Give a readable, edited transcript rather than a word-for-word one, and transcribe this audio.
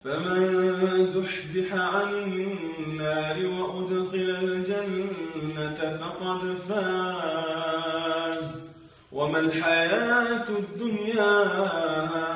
فمن زحزح عن النار وأدخل الجنة فقد فاز وما الحياة الدنيا